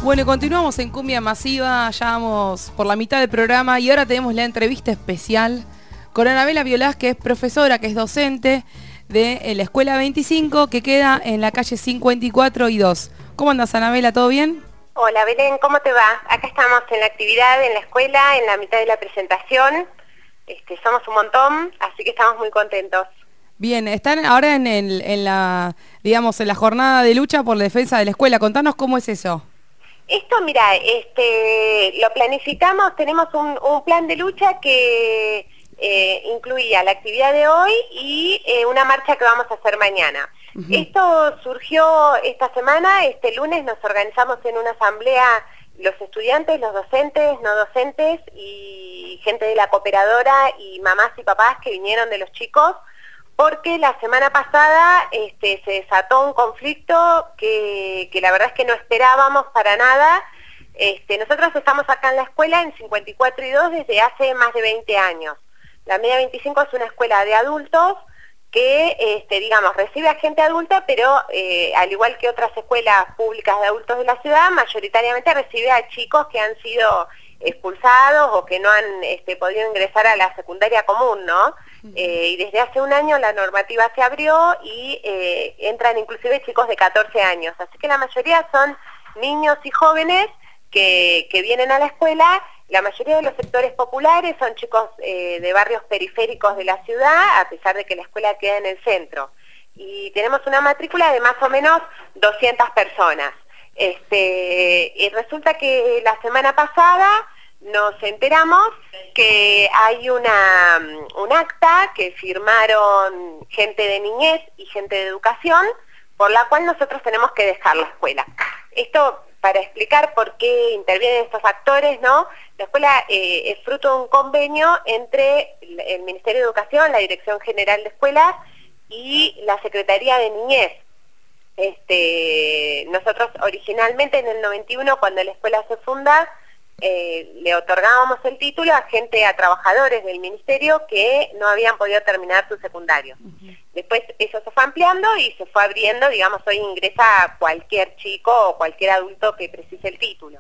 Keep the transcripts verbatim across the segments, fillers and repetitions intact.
Bueno, y continuamos en Cumbia Masiva, ya vamos por la mitad del programa y ahora tenemos la entrevista especial con Anabela Violás, que es profesora, que es docente de la Escuela veinticinco, que queda en la calle cincuenta y cuatro y dos. ¿Cómo andas, Anabela? ¿Todo bien? Hola, Belén, ¿cómo te va? Acá estamos en la actividad, en la escuela, en la mitad de la presentación. Este, somos un montón, así que estamos muy contentos. Bien, están ahora en, el, en la, digamos, en la jornada de lucha por la defensa de la escuela. Contanos cómo es eso. Esto, mira, este, lo planificamos, tenemos un, un plan de lucha que eh, incluía la actividad de hoy y eh, una marcha que vamos a hacer mañana. Uh-huh. Esto surgió esta semana, este lunes nos organizamos en una asamblea los estudiantes, los docentes, no docentes y gente de la cooperadora y mamás y papás que vinieron de los chicos, porque la semana pasada este, se desató un conflicto que, que la verdad es que no esperábamos para nada. Este, nosotros estamos acá en la escuela en cincuenta y cuatro y dos desde hace más de veinte años. La Media veinticinco es una escuela de adultos que, este, digamos, recibe a gente adulta, pero eh, al igual que otras escuelas públicas de adultos de la ciudad, mayoritariamente recibe a chicos que han sido expulsados o que no han este, podido ingresar a la secundaria común, ¿no? Eh, y desde hace un año la normativa se abrió y eh, entran inclusive chicos de catorce años, así que la mayoría son niños y jóvenes que, que vienen a la escuela. La mayoría de los sectores populares son chicos eh, de barrios periféricos de la ciudad, a pesar de que la escuela queda en el centro. Y tenemos una matrícula de más o menos doscientas personas. Este, y resulta que la semana pasada nos enteramos que hay una, un acta que firmaron gente de niñez y gente de educación, por la cual nosotros tenemos que dejar la escuela. Esto para explicar por qué intervienen estos actores, ¿no? La escuela eh, es fruto de un convenio entre el Ministerio de Educación, la Dirección General de Escuelas y la Secretaría de Niñez. Este, nosotros originalmente en el noventa y uno, cuando la escuela se funda, eh, le otorgábamos el título a gente, a trabajadores del ministerio que no habían podido terminar su secundario. Uh-huh. Después eso se fue ampliando y se fue abriendo, digamos, hoy ingresa cualquier chico o cualquier adulto que precise el título.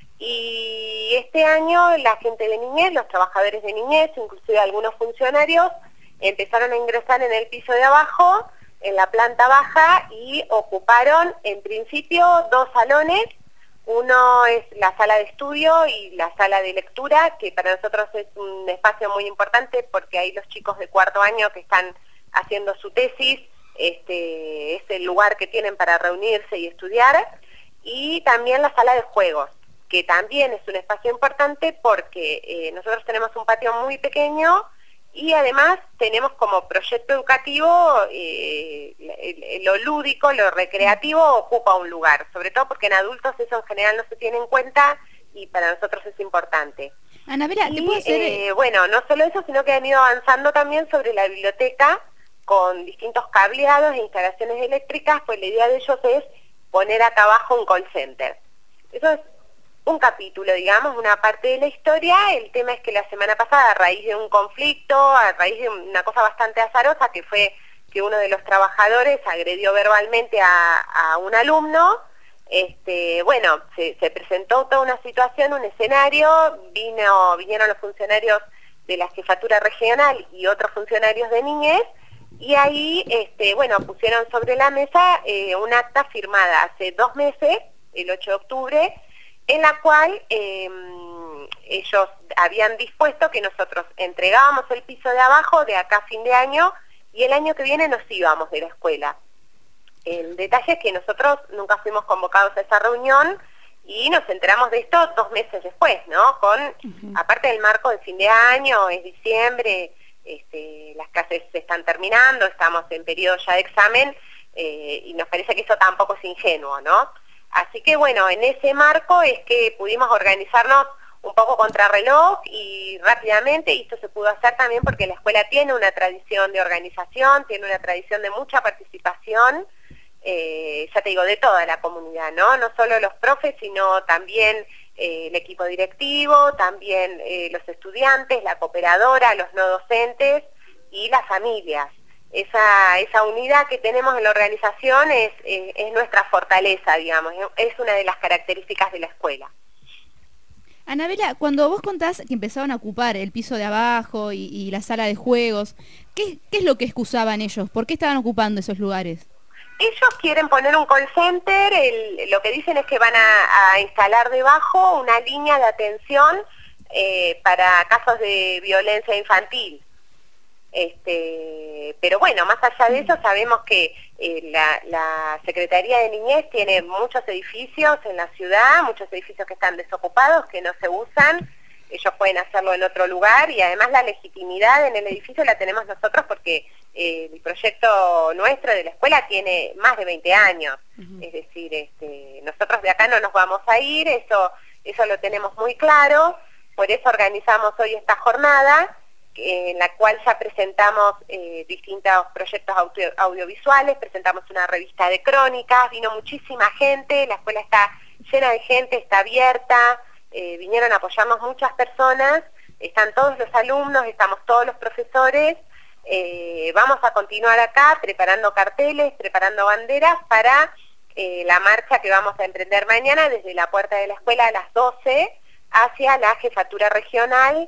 Y este año la gente de niñez, los trabajadores de niñez, inclusive algunos funcionarios, empezaron a ingresar en el piso de abajo, en la planta baja, y ocuparon en principio dos salones. Uno es la sala de estudio y la sala de lectura, que para nosotros es un espacio muy importante porque ahí los chicos de cuarto año que están haciendo su tesis, este, es el lugar que tienen para reunirse y estudiar. Y también la sala de juegos, que también es un espacio importante porque eh, nosotros tenemos un patio muy pequeño y además tenemos como proyecto educativo eh, lo lúdico, lo recreativo ocupa un lugar, sobre todo porque en adultos eso en general no se tiene en cuenta y para nosotros es importante. Anabela, y, ¿te puedo hacer...? Eh, bueno, no solo eso, sino que han ido avanzando también sobre la biblioteca con distintos cableados e instalaciones eléctricas, pues la idea de ellos es poner acá abajo un call center. Eso es un capítulo, digamos, una parte de la historia. El tema es que la semana pasada, a raíz de un conflicto, a raíz de una cosa bastante azarosa, que fue que uno de los trabajadores agredió verbalmente a, a un alumno, este, bueno, se, se presentó toda una situación, un escenario, vino, vinieron los funcionarios de la jefatura regional y otros funcionarios de niñez, y ahí, este, bueno, pusieron sobre la mesa eh, un acta firmada hace dos meses, el ocho de octubre, en la cual eh, ellos habían dispuesto que nosotros entregábamos el piso de abajo de acá a fin de año y el año que viene nos íbamos de la escuela. El detalle es que nosotros nunca fuimos convocados a esa reunión y nos enteramos de esto dos meses después, ¿no? Con, uh-huh. Aparte del marco de fin de año, es diciembre, este, las clases se están terminando, estamos en periodo ya de examen eh, y nos parece que eso tampoco es ingenuo, ¿no? Así que bueno, en ese marco es que pudimos organizarnos un poco contrarreloj y rápidamente, y esto se pudo hacer también porque la escuela tiene una tradición de organización, tiene una tradición de mucha participación, eh, ya te digo, de toda la comunidad, ¿no? No solo los profes, sino también eh, el equipo directivo, también eh, los estudiantes, la cooperadora, los no docentes y las familias. esa, esa unidad que tenemos en la organización es, es, es nuestra fortaleza, digamos, es una de las características de la escuela. Anabela, cuando vos contás que empezaban a ocupar el piso de abajo y, y la sala de juegos, ¿qué, ¿qué es lo que excusaban ellos? ¿Por qué estaban ocupando esos lugares? Ellos quieren poner un call center, el, lo que dicen es que van a, a instalar debajo una línea de atención eh, para casos de violencia infantil. Este, pero bueno, más allá de eso sabemos que eh, la, la Secretaría de Niñez tiene muchos edificios en la ciudad, muchos edificios que están desocupados, que no se usan. Ellos pueden hacerlo en otro lugar y además la legitimidad en el edificio la tenemos nosotros porque eh, el proyecto nuestro de la escuela tiene más de veinte años. Uh-huh. Es decir, este, nosotros de acá no nos vamos a ir, eso, eso lo tenemos muy claro, por eso organizamos hoy esta jornada eh, en la cual ya presentamos eh, distintos proyectos audio, audiovisuales, presentamos una revista de crónicas, vino muchísima gente, la escuela está llena de gente, está abierta. Eh, vinieron a apoyarnos muchas personas, están todos los alumnos, estamos todos los profesores, eh, vamos a continuar acá preparando carteles, preparando banderas para eh, la marcha que vamos a emprender mañana desde la puerta de la escuela a las doce hacia la jefatura regional,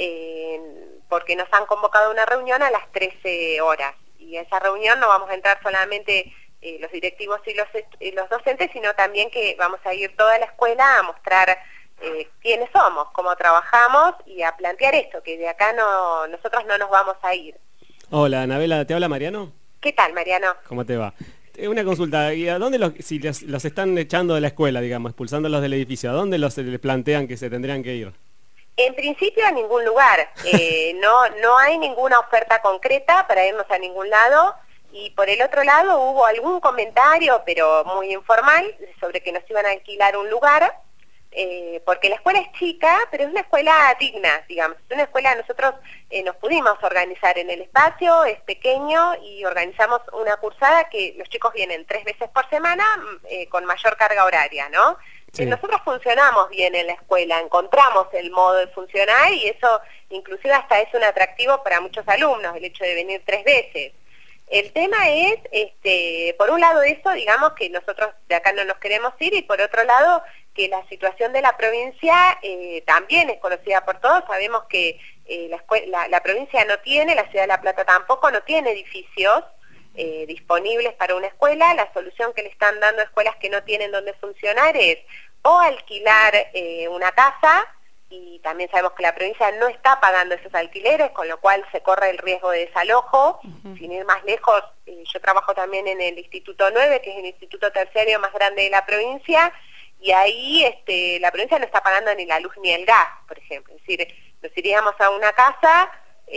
eh, porque nos han convocado a una reunión a las trece horas, y a esa reunión no vamos a entrar solamente eh, los directivos y los, y los docentes, sino también que vamos a ir toda la escuela a mostrar Eh, quiénes somos, cómo trabajamos y a plantear esto, que de acá no nosotros no nos vamos a ir. Hola, Anabela, ¿te habla Mariano? ¿Qué tal, Mariano? ¿Cómo te va? Eh, una consulta, ¿y a dónde los, si los, los están echando de la escuela, digamos, expulsándolos del edificio, a dónde los les plantean que se tendrían que ir? En principio a ningún lugar, eh, no, no hay ninguna oferta concreta para irnos a ningún lado, y por el otro lado hubo algún comentario, pero muy informal, sobre que nos iban a alquilar un lugar. Eh, porque la escuela es chica, pero es una escuela digna, digamos, es una escuela, nosotros eh, nos pudimos organizar en el espacio, es pequeño y organizamos una cursada que los chicos vienen tres veces por semana eh, con mayor carga horaria, ¿no? Sí. Nosotros funcionamos bien en la escuela, encontramos el modo de funcionar y eso inclusive hasta es un atractivo para muchos alumnos, el hecho de venir tres veces. El tema es, este, por un lado eso, digamos que nosotros de acá no nos queremos ir, y por otro lado que la situación de la provincia eh, también es conocida por todos. Sabemos que eh, la, la, la provincia no tiene, la ciudad de La Plata tampoco, no tiene edificios eh, disponibles para una escuela. La solución que le están dando a escuelas que no tienen donde funcionar es o alquilar eh, una casa, y también sabemos que la provincia no está pagando esos alquileres, con lo cual se corre el riesgo de desalojo. Uh-huh. Sin ir más lejos, eh, yo trabajo también en el Instituto nueve, que es el instituto terciario más grande de la provincia, y ahí este, la provincia no está pagando ni la luz ni el gas, por ejemplo. Es decir, nos iríamos a una casa,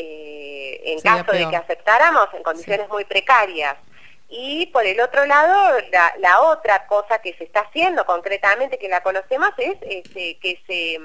eh, en Sería caso peor. de que aceptáramos, en condiciones sí. muy precarias. Y por el otro lado, la, la otra cosa que se está haciendo concretamente, que la conocemos, es este, que se...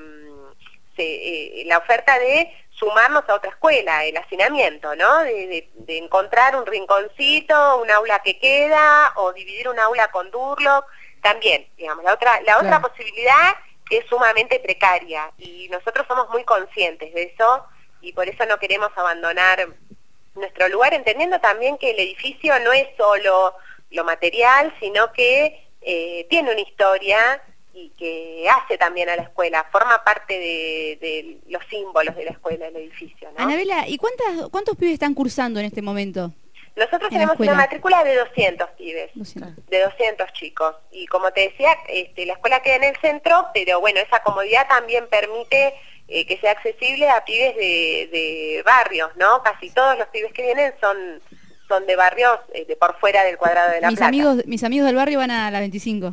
se eh, la oferta de sumarnos a otra escuela, el hacinamiento, ¿no? De, de, de encontrar un rinconcito, un aula que queda, o dividir un aula con Durlock. También, digamos, la otra la otra claro. posibilidad es sumamente precaria, y nosotros somos muy conscientes de eso, y por eso no queremos abandonar nuestro lugar, entendiendo también que el edificio no es solo lo material, sino que eh, tiene una historia y que hace también a la escuela, forma parte de, de los símbolos de la escuela, el edificio, ¿no? Anabela, ¿y cuántas, cuántos pibes están cursando en este momento? Nosotros tenemos una matrícula de doscientos pibes, doscientos. de doscientos chicos, y como te decía, este, la escuela queda en el centro, pero bueno, esa comodidad también permite eh, que sea accesible a pibes de, de barrios, ¿no? Casi todos los pibes que vienen son, son de barrios eh, de por fuera del cuadrado de La mis Plata. Amigos, mis amigos del barrio van a la veinticinco.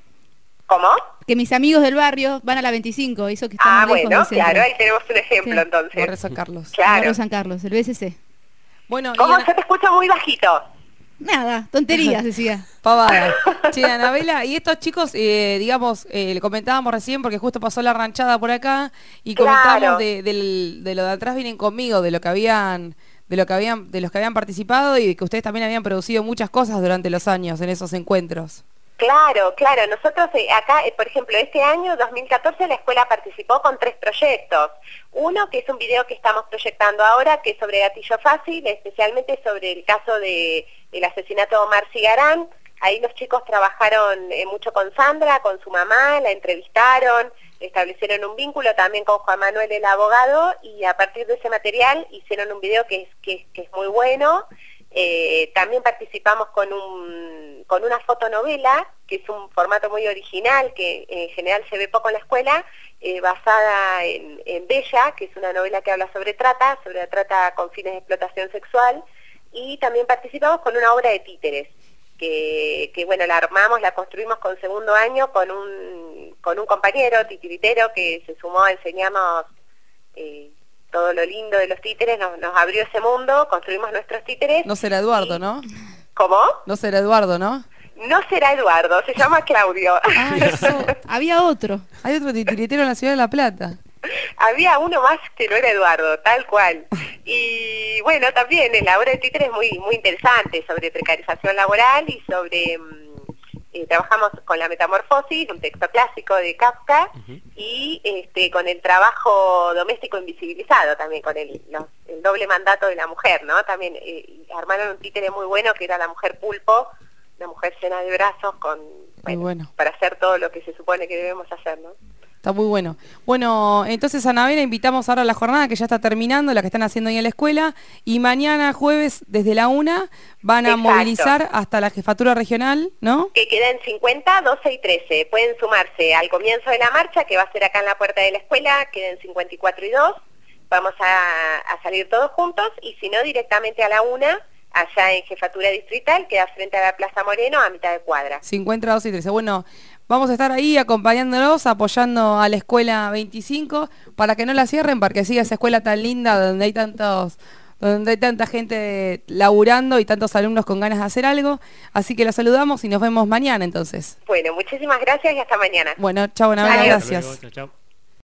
¿Cómo? Que mis amigos del barrio van a la veinticinco, eso que está Ah, bueno, claro, ahí tenemos un ejemplo sí. entonces. Barrio San Carlos. Claro. Barrio San Carlos, el B S C. Bueno, ¿Cómo? Ana... Yo te escucho muy bajito. Nada, tonterías, decía. Pavada. Che, Anabela, y estos chicos, eh, digamos, eh, le comentábamos recién, porque justo pasó la ranchada por acá, y comentábamos claro. de, de, de lo de atrás vienen conmigo, de lo que habían, de lo que habían, de los que habían participado, y de que ustedes también habían producido muchas cosas durante los años en esos encuentros. Claro, claro. Nosotros eh, acá, eh, por ejemplo, este año, dos mil catorce, la escuela participó con tres proyectos. Uno, que es un video que estamos proyectando ahora, que es sobre gatillo fácil, especialmente sobre el caso de, del asesinato de Omar Cigarán. Ahí los chicos trabajaron eh, mucho con Sandra, con su mamá, la entrevistaron, establecieron un vínculo también con Juan Manuel, el abogado, y a partir de ese material hicieron un video que es, que, que es muy bueno. Eh, también participamos con, un, con una fotonovela, que es un formato muy original, que en general se ve poco en la escuela, eh, basada en, en Bella, que es una novela que habla sobre trata, sobre la trata con fines de explotación sexual, y también participamos con una obra de títeres, que, que bueno, la armamos, la construimos con segundo año con un, con un compañero titiritero que se sumó a enseñarnos eh, todo lo lindo de los títeres, nos, nos abrió ese mundo, construimos nuestros títeres. No será Eduardo, y... ¿no? ¿Cómo? No será Eduardo, ¿no? No será Eduardo, se llama Claudio. Ah, eso. Había otro. Hay otro titiritero en la ciudad de La Plata. Había uno más que no era Eduardo, tal cual. Y bueno, también la obra de títeres es muy, muy interesante sobre precarización laboral y sobre... Eh, trabajamos con La Metamorfosis, un texto clásico de Kafka, uh-huh. y este, con el trabajo doméstico invisibilizado, también con el, los, el doble mandato de la mujer, ¿no? También eh, armaron un títere muy bueno que era la mujer pulpo, una mujer llena de brazos con bueno, bueno. para hacer todo lo que se supone que debemos hacer, ¿no? Está muy bueno. Bueno, entonces Anabela, invitamos ahora a la jornada que ya está terminando, la que están haciendo ahí en la escuela, y mañana jueves desde la una van a Exacto. movilizar hasta la jefatura regional, ¿no? Que quedan cincuenta, doce y trece. Pueden sumarse al comienzo de la marcha, que va a ser acá en la puerta de la escuela, queden cincuenta y cuatro y dos. Vamos a, a salir todos juntos, y si no, directamente a la una, allá en jefatura distrital, queda frente a la Plaza Moreno, a mitad de cuadra. cincuenta, doce y trece. Bueno, vamos a estar ahí acompañándolos, apoyando a la escuela veinticinco para que no la cierren, para que siga esa escuela tan linda donde hay tantos, donde hay tanta gente laburando y tantos alumnos con ganas de hacer algo. Así que la saludamos y nos vemos mañana entonces. Bueno, muchísimas gracias y hasta mañana. Bueno, chao, Anabela, gracias. Chao, chao.